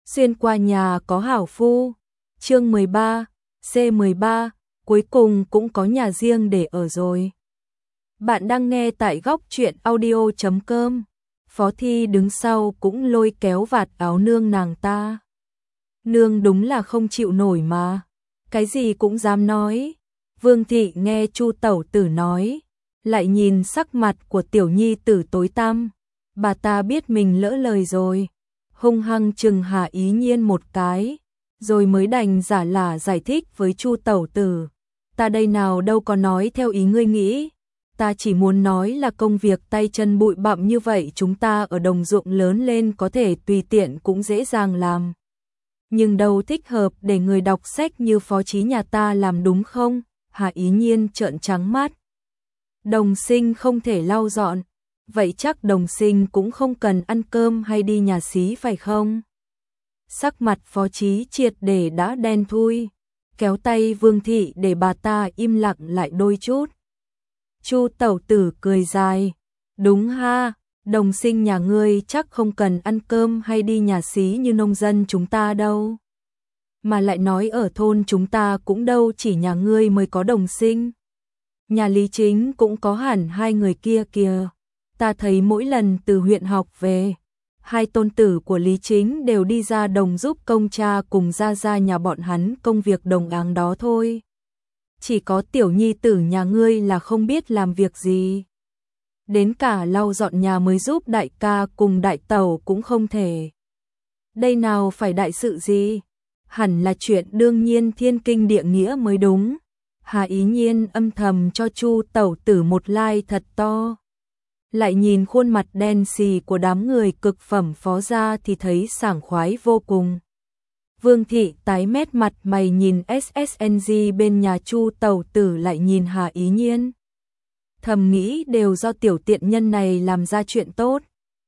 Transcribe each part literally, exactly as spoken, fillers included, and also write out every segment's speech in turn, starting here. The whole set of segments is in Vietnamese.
Xuyên qua nhà có hảo phu. Chương mười ba, C mười ba, cuối cùng cũng có nhà riêng để ở rồi. Bạn đang nghe tại góc truyện audio chấm com. Phó Thi đứng sau cũng lôi kéo vạt áo nương nàng ta. Nương đúng là không chịu nổi mà, cái gì cũng dám nói. Vương thị nghe Chu tẩu tử nói, lại nhìn sắc mặt của tiểu nhi tử tối tăm, bà ta biết mình lỡ lời rồi, hung hăng chừng Hà Ý Nhiên một cái, rồi mới đành giả lả giải thích với Chu tẩu tử, ta đây nào đâu có nói theo ý ngươi nghĩ, ta chỉ muốn nói là công việc tay chân bụi bặm như vậy chúng ta ở đồng ruộng lớn lên có thể tùy tiện cũng dễ dàng làm. Nhưng đâu thích hợp để người đọc sách như Phó Chí nhà ta làm đúng không? Hà Ý Nhiên trợn trắng mắt. Đồng sinh không thể lau dọn, vậy chắc đồng sinh cũng không cần ăn cơm hay đi nhà xí phải không? Sắc mặt Phó Chí triệt để đã đen thui, kéo tay Vương thị để bà ta im lặng lại đôi chút. Chu tẩu tử cười dài, đúng ha, đồng sinh nhà ngươi chắc không cần ăn cơm hay đi nhà xí như nông dân chúng ta đâu. Mà lại nói ở thôn chúng ta cũng đâu chỉ nhà ngươi mới có đồng sinh. Nhà Lý Chính cũng có hẳn hai người kia kìa. Ta thấy mỗi lần từ huyện học về, hai tôn tử của Lý Chính đều đi ra đồng giúp công cha cùng ra ra nhà bọn hắn công việc đồng áng đó thôi. Chỉ có tiểu nhi tử nhà ngươi là không biết làm việc gì. Đến cả lau dọn nhà mới giúp đại ca cùng đại tẩu cũng không thể. Đây nào phải đại sự gì? Hẳn là chuyện đương nhiên thiên kinh địa nghĩa mới đúng. Hà Ý Nhiên âm thầm cho Chu tẩu tử một like thật to. Lại nhìn khuôn mặt đen xì của đám người cực phẩm Phó gia thì thấy sảng khoái vô cùng. Vương thị tái mét mặt mày nhìn ét ét en giê bên nhà Chu tẩu tử lại nhìn Hà Ý Nhiên. Thầm nghĩ đều do tiểu tiện nhân này làm ra chuyện tốt.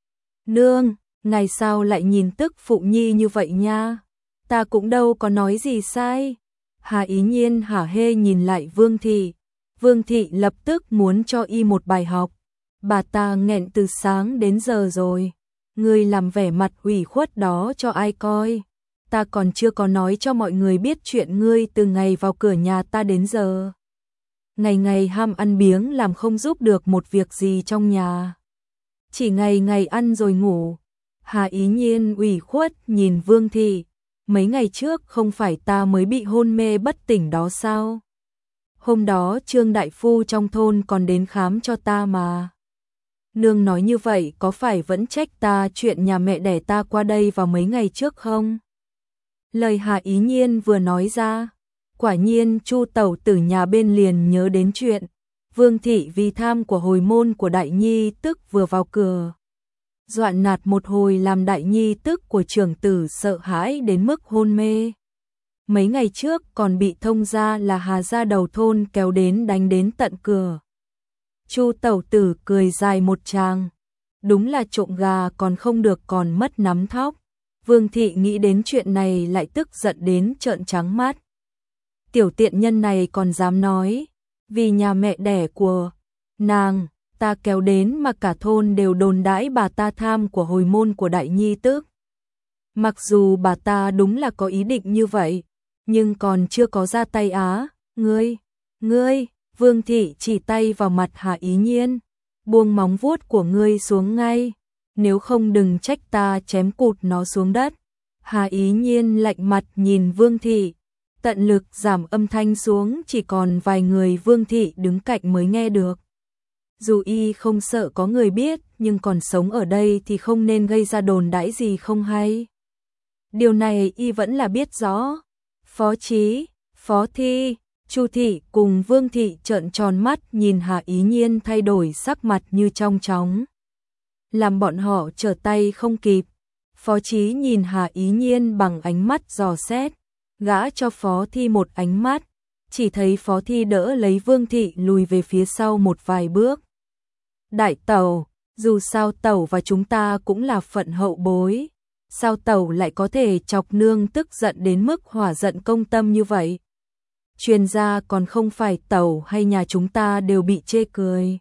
Nương, ngày sao lại nhìn tức phụ nhi như vậy nha? Ta cũng đâu có nói gì sai. Hà Ý Nhiên hả hê nhìn lại Vương thị. Vương thị lập tức muốn cho y một bài học. Bà ta nghẹn từ sáng đến giờ rồi. Ngươi làm vẻ mặt ủy khuất đó cho ai coi? Ta còn chưa có nói cho mọi người biết chuyện ngươi từ ngày vào cửa nhà ta đến giờ. Ngày ngày ham ăn biếng làm không giúp được một việc gì trong nhà. Chỉ ngày ngày ăn rồi ngủ. Hà Ý Nhiên ủy khuất nhìn Vương thị. Mấy ngày trước không phải ta mới bị hôn mê bất tỉnh đó sao? Hôm đó Trương đại phu trong thôn còn đến khám cho ta mà. Nương nói như vậy có phải vẫn trách ta chuyện nhà mẹ đẻ ta qua đây vào mấy ngày trước không? Lời Hà Ý Nhiên vừa nói ra, quả nhiên Chu tẩu tử nhà bên liền nhớ đến chuyện Vương thị vì tham của hồi môn của đại nhi tức vừa vào cửa. Doạn nạt một hồi làm đại nhi tức của trưởng tử sợ hãi đến mức hôn mê. Mấy ngày trước còn bị thông ra là Hà gia đầu thôn kéo đến đánh đến tận cửa. Chu tẩu tử cười dài một tràng. Đúng là trộm gà còn không được còn mất nắm thóc. Vương thị nghĩ đến chuyện này lại tức giận đến trợn trắng mắt. Tiểu tiện nhân này còn dám nói, vì nhà mẹ đẻ của nàng, ta kéo đến mà cả thôn đều đồn đãi bà ta tham của hồi môn của đại nhi tước. Mặc dù bà ta đúng là có ý định như vậy, nhưng còn chưa có ra tay á, ngươi, ngươi, Vương thị chỉ tay vào mặt Hà Ý Nhiên, buông móng vuốt của ngươi xuống ngay, nếu không đừng trách ta chém cụt nó xuống đất. Hà Ý Nhiên lạnh mặt nhìn Vương thị, tận lực giảm âm thanh xuống chỉ còn vài người Vương thị đứng cạnh mới nghe được. Dù y không sợ có người biết, nhưng còn sống ở đây thì không nên gây ra đồn đãi gì không hay. Điều này y vẫn là biết rõ. Phó Chí, Phó Thi, Chu thị cùng Vương thị trợn tròn mắt nhìn Hà Ý Nhiên thay đổi sắc mặt như trong chóng. Làm bọn họ trở tay không kịp. Phó Chí nhìn Hà Ý Nhiên bằng ánh mắt dò xét, gã cho Phó Thi một ánh mắt, chỉ thấy Phó Thi đỡ lấy Vương thị lùi về phía sau một vài bước. Đại tẩu, dù sao tẩu và chúng ta cũng là phận hậu bối, sao tẩu lại có thể chọc nương tức giận đến mức hỏa giận công tâm như vậy? Truyền ra còn không phải tẩu hay nhà chúng ta đều bị chê cười.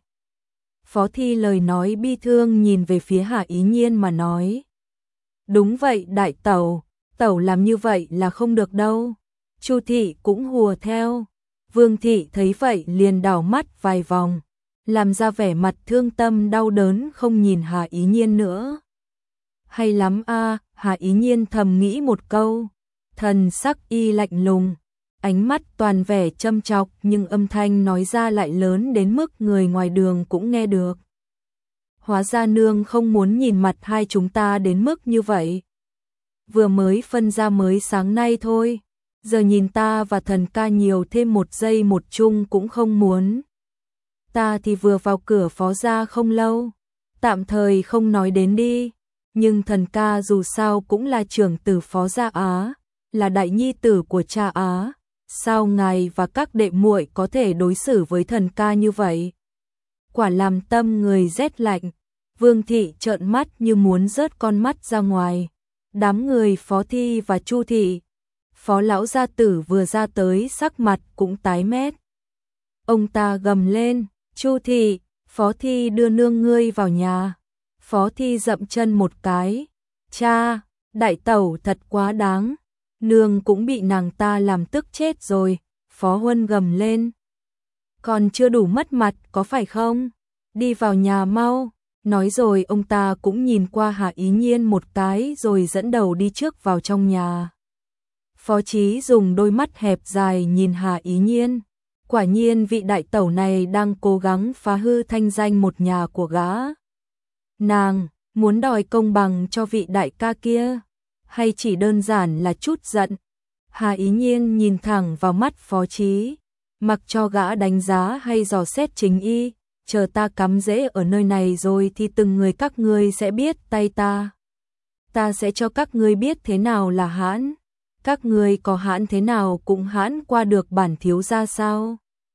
Phó Thi lời nói bi thương nhìn về phía Hà Ý Nhiên mà nói. Đúng vậy đại tẩu, tẩu làm như vậy là không được đâu. Chu thị cũng hùa theo. Vương thị thấy vậy liền đảo mắt vài vòng, làm ra vẻ mặt thương tâm đau đớn không nhìn Hà Ý Nhiên nữa. Hay lắm a, Hà Ý Nhiên thầm nghĩ một câu, thần sắc y lạnh lùng, ánh mắt toàn vẻ châm chọc nhưng âm thanh nói ra lại lớn đến mức người ngoài đường cũng nghe được. Hóa ra nương không muốn nhìn mặt hai chúng ta đến mức như vậy. Vừa mới phân ra mới sáng nay thôi, giờ nhìn ta và thần ca nhiều thêm một giây một chung cũng không muốn. Ta thì vừa vào cửa phó gia không lâu, tạm thời không nói đến đi, nhưng thần ca dù sao cũng là trưởng tử phó gia Á, là đại nhi tử của cha Á, sao ngài và các đệ muội có thể đối xử với thần ca như vậy? Quả làm tâm người rét lạnh. Vương thị trợn mắt như muốn rớt con mắt ra ngoài. Đám người Phó Thi và Chu thị, Phó lão gia tử vừa ra tới sắc mặt cũng tái mét. Ông ta gầm lên, Chu thị, Phó Thi đưa nương ngươi vào nhà. Phó Thi dậm chân một cái, cha, đại tẩu thật quá đáng, nương cũng bị nàng ta làm tức chết rồi. Phó Huân gầm lên, còn chưa đủ mất mặt có phải không? Đi vào nhà mau. Nói rồi ông ta cũng nhìn qua Hà Ý Nhiên một cái rồi dẫn đầu đi trước vào trong nhà. Phó Chí dùng đôi mắt hẹp dài nhìn Hà Ý Nhiên. Quả nhiên vị đại tẩu này đang cố gắng phá hư thanh danh một nhà của gã. Nàng muốn đòi công bằng cho vị đại ca kia, hay chỉ đơn giản là chút giận? Hà Ý Nhiên nhìn thẳng vào mắt Phó Chí, mặc cho gã đánh giá hay dò xét chính y. Chờ ta cắm rễ ở nơi này rồi thì từng người các ngươi sẽ biết tay ta. Ta sẽ cho các ngươi biết thế nào là hãn. Các ngươi có hãn thế nào cũng hãn qua được bản thiếu gia sao?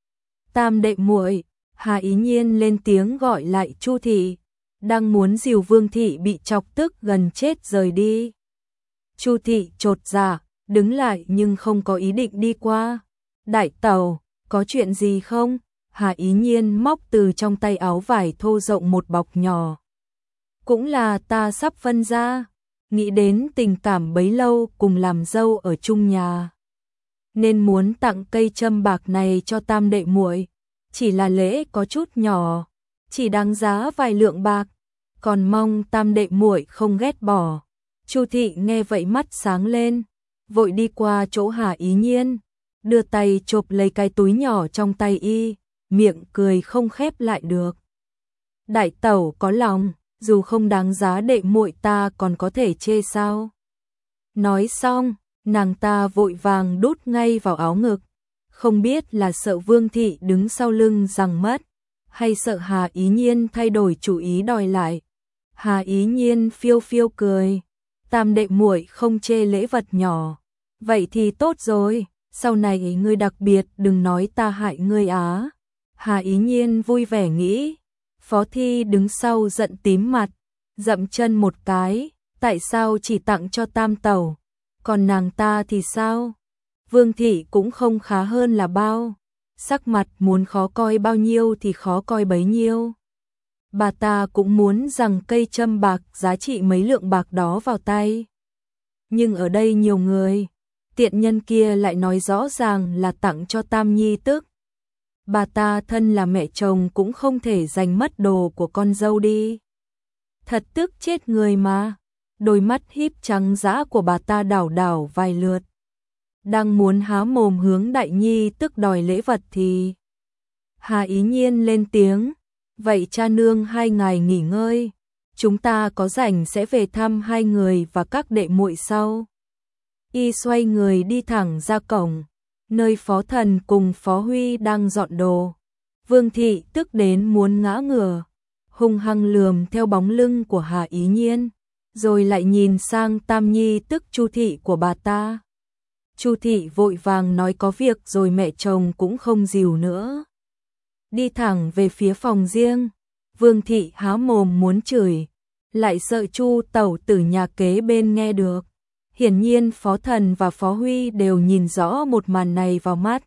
Tam đệ muội, Hà Ý Nhiên lên tiếng gọi lại Chu thị, đang muốn dìu Vương thị bị chọc tức gần chết rời đi. Chu thị chột dạ, đứng lại nhưng không có ý định đi qua. Đại tẩu, có chuyện gì không? Hà Ý Nhiên móc từ trong tay áo vải thô rộng một bọc nhỏ. Cũng là ta sắp phân ra, nghĩ đến tình cảm bấy lâu cùng làm dâu ở chung nhà, nên muốn tặng cây châm bạc này cho tam đệ muội. Chỉ là lễ có chút nhỏ, chỉ đáng giá vài lượng bạc, còn mong tam đệ muội không ghét bỏ. Chu thị nghe vậy mắt sáng lên, vội đi qua chỗ Hà Ý Nhiên, đưa tay chộp lấy cái túi nhỏ trong tay y, miệng cười không khép lại được. Đại tẩu có lòng, dù không đáng giá đệ muội ta còn có thể chê sao? Nói xong, nàng ta vội vàng đút ngay vào áo ngực, không biết là sợ Vương thị đứng sau lưng giằng mất, hay sợ Hà Ý Nhiên thay đổi chủ ý đòi lại. Hà Ý Nhiên phiêu phiêu cười, tam đệ muội không chê lễ vật nhỏ, vậy thì tốt rồi, sau này ngươi đặc biệt đừng nói ta hại ngươi á. Hà Ý Nhiên vui vẻ nghĩ. Phó Thi đứng sau giận tím mặt, dậm chân một cái, tại sao chỉ tặng cho tam tẩu, còn nàng ta thì sao? Vương thị cũng không khá hơn là bao, sắc mặt muốn khó coi bao nhiêu thì khó coi bấy nhiêu. Bà ta cũng muốn rằng cây châm bạc giá trị mấy lượng bạc đó vào tay. Nhưng ở đây nhiều người, tiện nhân kia lại nói rõ ràng là tặng cho tam nhi tức. Bà ta thân là mẹ chồng cũng không thể giành mất đồ của con dâu đi. Thật tức chết người mà. Đôi mắt híp trắng dã của bà ta đảo đảo vài lượt. Đang muốn há mồm hướng đại nhi tức đòi lễ vật thì Hà Ý Nhiên lên tiếng, vậy cha nương hai ngài nghỉ ngơi, chúng ta có rảnh sẽ về thăm hai người và các đệ muội sau. Y xoay người đi thẳng ra cổng, nơi Phó Thần cùng Phó Huy đang dọn đồ. Vương thị tức đến muốn ngã ngửa, hung hăng lườm theo bóng lưng của Hà Ý Nhiên, rồi lại nhìn sang tam nhi tức Chu thị của bà ta. Chu thị vội vàng nói có việc rồi mẹ chồng cũng không dìu nữa. Đi thẳng về phía phòng riêng, Vương thị há mồm muốn chửi, lại sợ Chu tẩu tử nhà kế bên nghe được. Hiển nhiên Phó Thần và Phó Huy đều nhìn rõ một màn này vào mắt.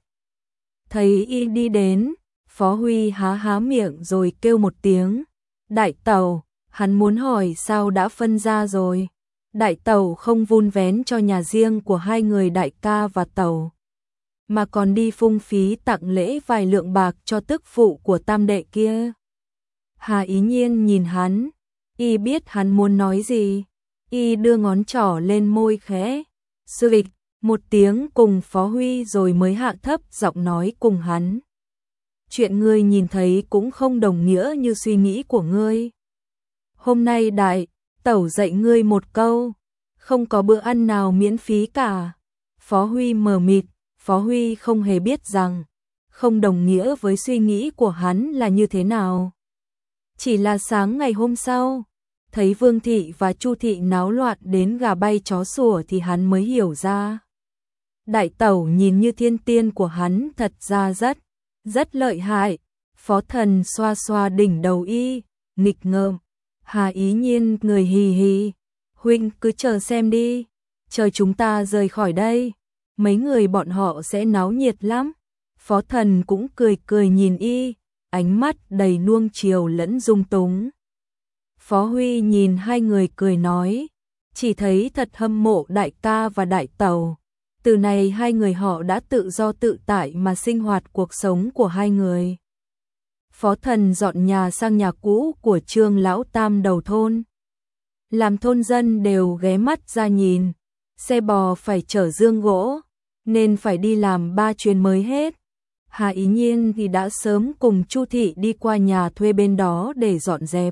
Thấy y đi đến, Phó Huy há há miệng rồi kêu một tiếng, đại tẩu, hắn muốn hỏi sao đã phân ra rồi. Đại tẩu không vun vén cho nhà riêng của hai người đại ca và tẩu, mà còn đi phung phí tặng lễ vài lượng bạc cho tức phụ của tam đệ kia. Hà Ý Nhiên nhìn hắn, y biết hắn muốn nói gì, y đưa ngón trỏ lên môi khẽ, sư vịch, một tiếng cùng Phó Huy rồi mới hạ thấp giọng nói cùng hắn. Chuyện ngươi nhìn thấy cũng không đồng nghĩa như suy nghĩ của ngươi. Hôm nay đại tẩu dạy ngươi một câu, không có bữa ăn nào miễn phí cả. Phó Huy mờ mịt, Phó Huy không hề biết rằng, không đồng nghĩa với suy nghĩ của hắn là như thế nào. Chỉ là sáng ngày hôm sau, thấy Vương Thị và Chu Thị náo loạn đến gà bay chó sủa thì hắn mới hiểu ra. Đại tẩu nhìn như thiên tiên của hắn thật ra rất, rất lợi hại. Phó Thần xoa xoa đỉnh đầu y, nghịch ngợm. Hà Ý Nhiên người hì hì, huynh cứ chờ xem đi, chờ chúng ta rời khỏi đây, mấy người bọn họ sẽ náo nhiệt lắm. Phó Thần cũng cười cười nhìn y, ánh mắt đầy nuông chiều lẫn dung túng. Phó Huy nhìn hai người cười nói, chỉ thấy thật hâm mộ đại ca và đại tẩu. Từ này hai người họ đã tự do tự tại mà sinh hoạt cuộc sống của hai người. Phó Thần dọn nhà sang nhà cũ của Trương lão tam đầu thôn. Làm thôn dân đều ghé mắt ra nhìn, xe bò phải chở dương gỗ, nên phải đi làm ba chuyến mới hết. Hà Ý Nhiên thì đã sớm cùng Chu Thị đi qua nhà thuê bên đó để dọn dẹp.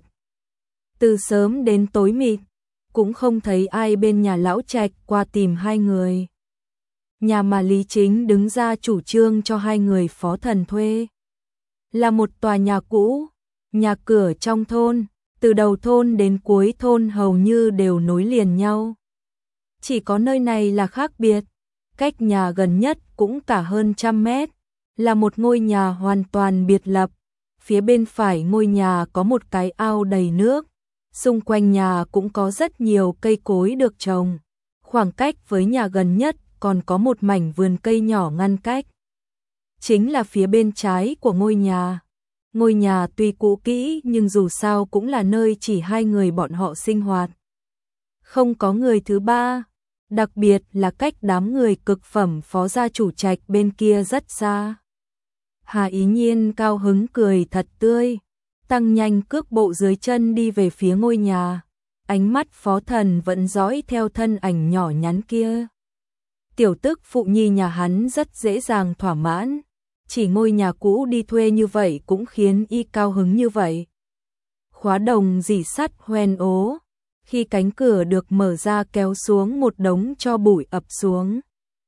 Từ sớm đến tối mịt, cũng không thấy ai bên nhà lão Trạch qua tìm hai người. Nhà mà Lý Chính đứng ra chủ trương cho hai người Phó Thần thuê là một tòa nhà cũ, nhà cửa trong thôn, từ đầu thôn đến cuối thôn hầu như đều nối liền nhau. Chỉ có nơi này là khác biệt, cách nhà gần nhất cũng cả hơn trăm mét, là một ngôi nhà hoàn toàn biệt lập. Phía bên phải ngôi nhà có một cái ao đầy nước, xung quanh nhà cũng có rất nhiều cây cối được trồng. Khoảng cách với nhà gần nhất còn có một mảnh vườn cây nhỏ ngăn cách. Chính là phía bên trái của ngôi nhà. Ngôi nhà tuy cũ kỹ nhưng dù sao cũng là nơi chỉ hai người bọn họ sinh hoạt. Không có người thứ ba, đặc biệt là cách đám người cực phẩm Phó gia chủ Trạch bên kia rất xa. Hà Ý Nhiên cao hứng cười thật tươi, tăng nhanh cước bộ dưới chân đi về phía ngôi nhà. Ánh mắt Phó Thần vẫn dõi theo thân ảnh nhỏ nhắn kia. Tiểu tức phụ nhi nhà hắn rất dễ dàng thỏa mãn, chỉ ngôi nhà cũ đi thuê như vậy cũng khiến y cao hứng như vậy. Khóa đồng rỉ sắt hoen ố, khi cánh cửa được mở ra kéo xuống một đống tro bụi ập xuống.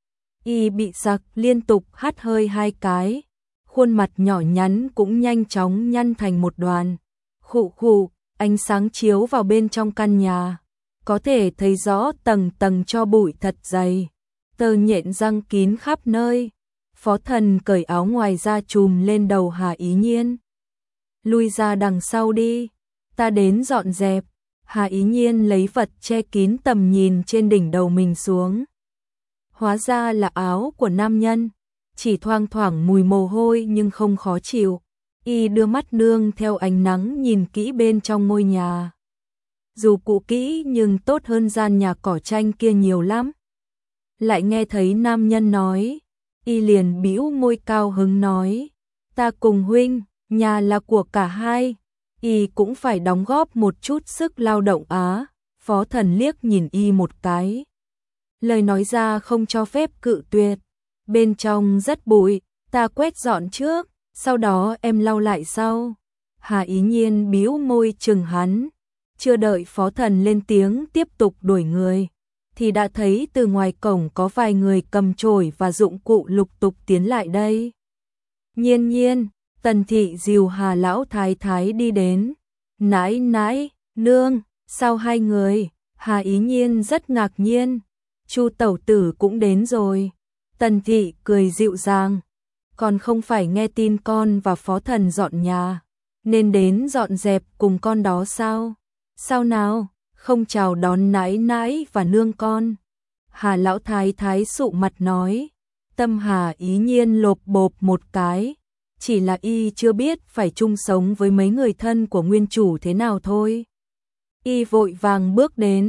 Y bị sặc liên tục hắt hơi hai cái, khuôn mặt nhỏ nhắn cũng nhanh chóng nhăn thành một đoàn. Khụ khụ, ánh sáng chiếu vào bên trong căn nhà, có thể thấy rõ tầng tầng tro bụi thật dày, tơ nhện răng kín khắp nơi. Phó Thần cởi áo ngoài ra trùm lên đầu Hà Ý Nhiên. Lui ra đằng sau đi, ta đến dọn dẹp. Hà Ý Nhiên lấy vật che kín tầm nhìn trên đỉnh đầu mình xuống. Hóa ra là áo của nam nhân, chỉ thoang thoảng mùi mồ hôi nhưng không khó chịu. Y đưa mắt nương theo ánh nắng nhìn kỹ bên trong ngôi nhà. Dù cũ kỹ nhưng tốt hơn gian nhà cỏ tranh kia nhiều lắm. Lại nghe thấy nam nhân nói, y liền bĩu môi cao hứng nói, ta cùng huynh, nhà là của cả hai, y cũng phải đóng góp một chút sức lao động á. Phó Thần liếc nhìn y một cái, lời nói ra không cho phép cự tuyệt. Bên trong rất bụi, ta quét dọn trước, sau đó em lau lại sau. Hà Ý Nhiên bĩu môi chừng hắn, chưa đợi Phó Thần lên tiếng tiếp tục đuổi người, thì đã thấy từ ngoài cổng có vài người cầm chổi và dụng cụ lục tục tiến lại đây. Nhiên Nhiên, Tần Thị dìu Hà lão thái thái đi đến. Nãi nãi, nương, sao hai người? Hà Ý Nhiên rất ngạc nhiên. Chu tẩu tử cũng đến rồi. Tần Thị cười dịu dàng, còn không phải nghe tin con và Phó Thần dọn nhà, nên đến dọn dẹp cùng con đó sao? Sao nào, không chào đón nãi nãi và nương con? Hà lão thái thái sụ mặt nói. Tâm Hà Ý Nhiên lộp bộp một cái, chỉ là y chưa biết phải chung sống với mấy người thân của nguyên chủ thế nào thôi. Y vội vàng bước đến,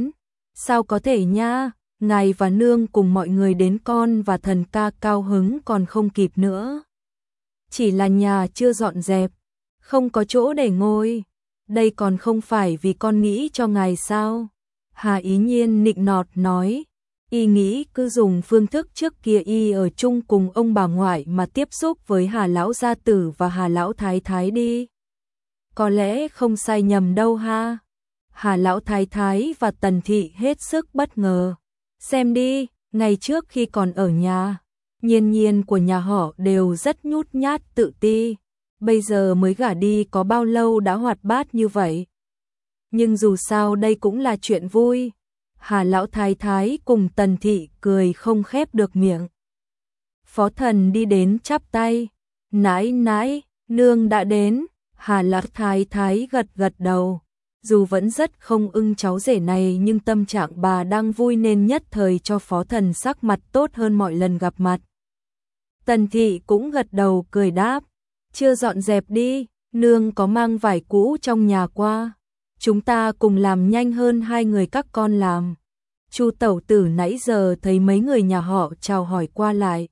Sao có thể nha, ngài và nương cùng mọi người đến con và thần ca cao hứng còn không kịp nữa. Chỉ là nhà chưa dọn dẹp, không có chỗ để ngồi, đây còn không phải vì con nghĩ cho ngài sao? Hà Ý Nhiên nịnh nọt nói, y nghĩ cứ dùng phương thức trước kia y ở chung cùng ông bà ngoại mà tiếp xúc với Hà lão gia tử và Hà lão thái thái đi. Có lẽ không sai nhầm đâu ha. Hà lão thái thái và Tần thị hết sức bất ngờ. Xem đi, ngày trước khi còn ở nhà, Nhiên Nhiên của nhà họ đều rất nhút nhát tự ti, bây giờ mới gả đi có bao lâu đã hoạt bát như vậy. Nhưng dù sao đây cũng là chuyện vui. Hà lão thái thái cùng Tần thị cười không khép được miệng. Phó Thần đi đến chắp tay, nãi nãi, nương đã đến. Hà lão thái thái gật gật đầu. Dù vẫn rất không ưng cháu rể này nhưng tâm trạng bà đang vui nên nhất thời cho Phó Thần sắc mặt tốt hơn mọi lần gặp mặt. Tần thị cũng gật đầu cười đáp, chưa dọn dẹp đi, nương có mang vải cũ trong nhà qua. Chúng ta cùng làm nhanh hơn hai người các con làm. Chu tẩu tử nãy giờ thấy mấy người nhà họ chào hỏi qua lại,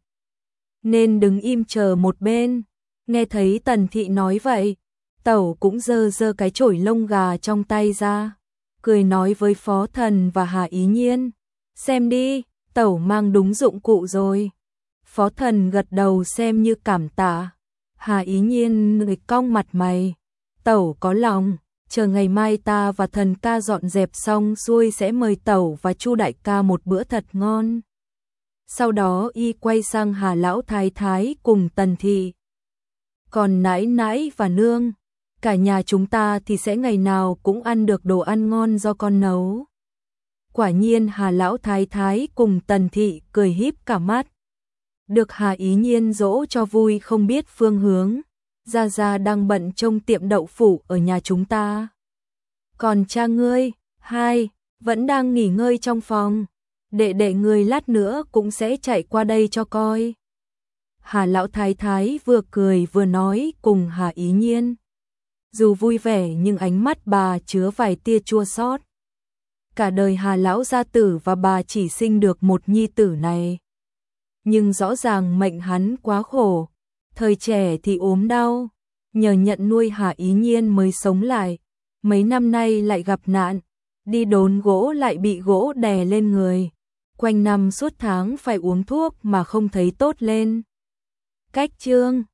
nên đứng im chờ một bên. Nghe thấy Tần thị nói vậy, tẩu cũng giơ giơ cái chổi lông gà trong tay ra, cười nói với Phó Thần và Hà Ý Nhiên, xem đi, tẩu mang đúng dụng cụ rồi. Phó Thần gật đầu xem như cảm tạ. Hà Ý Nhiên người cong mặt mày, tẩu có lòng, chờ ngày mai ta và thần ca dọn dẹp xong xuôi sẽ mời tẩu và Chu đại ca một bữa thật ngon. Sau đó y quay sang Hà lão thái thái cùng Tần thị. Còn nãi nãi và nương, cả nhà chúng ta thì sẽ ngày nào cũng ăn được đồ ăn ngon do con nấu. Quả nhiên Hà lão thái thái cùng Tần thị cười híp cả mắt. Được Hà Ý Nhiên dỗ cho vui không biết phương hướng. Gia Gia đang bận trông tiệm đậu phụ ở nhà chúng ta. Còn cha ngươi, hai, vẫn đang nghỉ ngơi trong phòng. Đệ đệ ngươi lát nữa cũng sẽ chạy qua đây cho coi. Hà lão thái thái vừa cười vừa nói cùng Hà Ý Nhiên. Dù vui vẻ nhưng ánh mắt bà chứa vài tia chua xót. Cả đời Hà lão gia tử và bà chỉ sinh được một nhi tử này. Nhưng rõ ràng mệnh hắn quá khổ. Thời trẻ thì ốm đau, nhờ nhận nuôi Hà Ý Nhiên mới sống lại. Mấy năm nay lại gặp nạn, đi đốn gỗ lại bị gỗ đè lên người. Quanh năm suốt tháng phải uống thuốc mà không thấy tốt lên. Cách chương